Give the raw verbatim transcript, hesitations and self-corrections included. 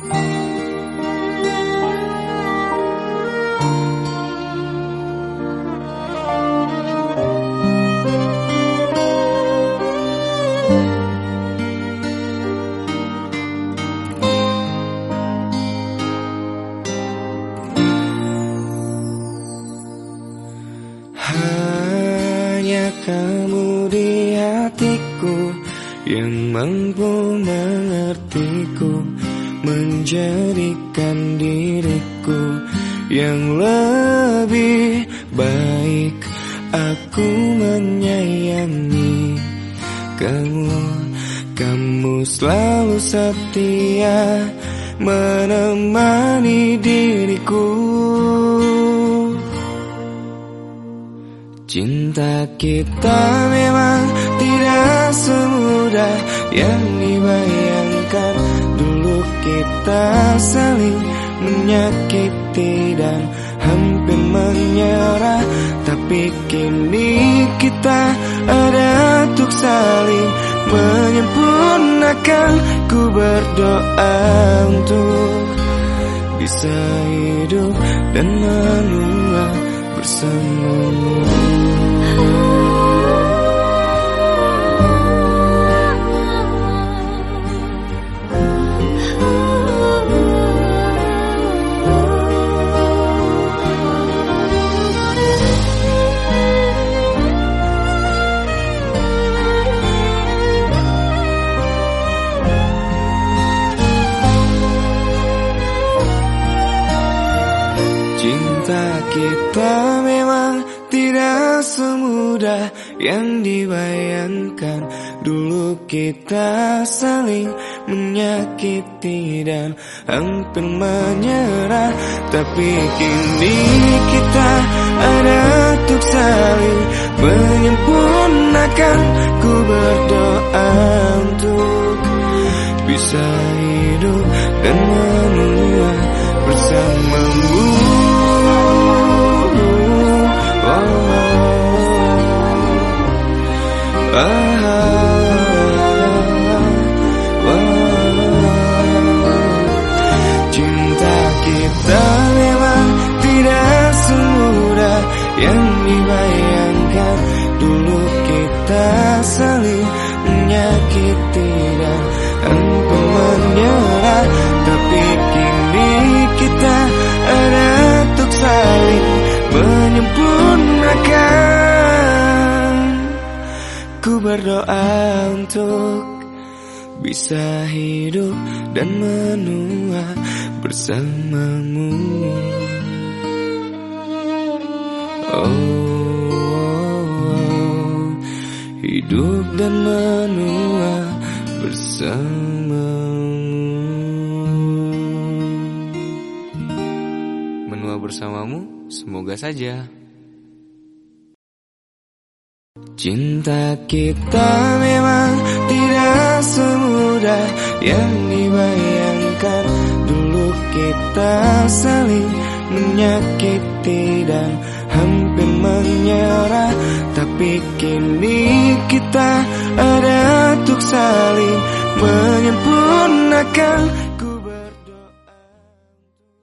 Hanya kamu di hatiku yang mampu mengertiku, menjadikan diriku yang lebih baik. Aku menyayangi kamu, kamu selalu setia menemani diriku. Cinta kita memang tidak semudah yang dibayangkan. Dulu kita saling menyakiti dan hampir menyerah, tapi kini kita ada untuk saling menyempurnakan. Ku berdoa untuk bisa hidup dan menua bersamamu. Cinta kita memang tidak semudah yang dibayangkan. Dulu kita saling menyakiti dan hampir menyerah, tapi kini kita ada untuk saling menyempurnakan. Ku berdoa untuk bisa hidup dan menua bersamamu. Cinta kita memang tidak semudah yang dibayangkan. Dulu kita saling menyakiti dan hampir menyerah, tapi kini kita ada untuk saling menyempurnakan. Ku berdoa untuk bisa hidup dan menua bersamamu. Oh, oh, oh, hidup dan menua bersamamu. Menua bersamamu, semoga saja. Cinta kita memang tidak semudah yang dibayangkan. Dulu kita saling menyakiti dan hampir menyerah, tapi kini kita ada untuk saling menyempurnakan.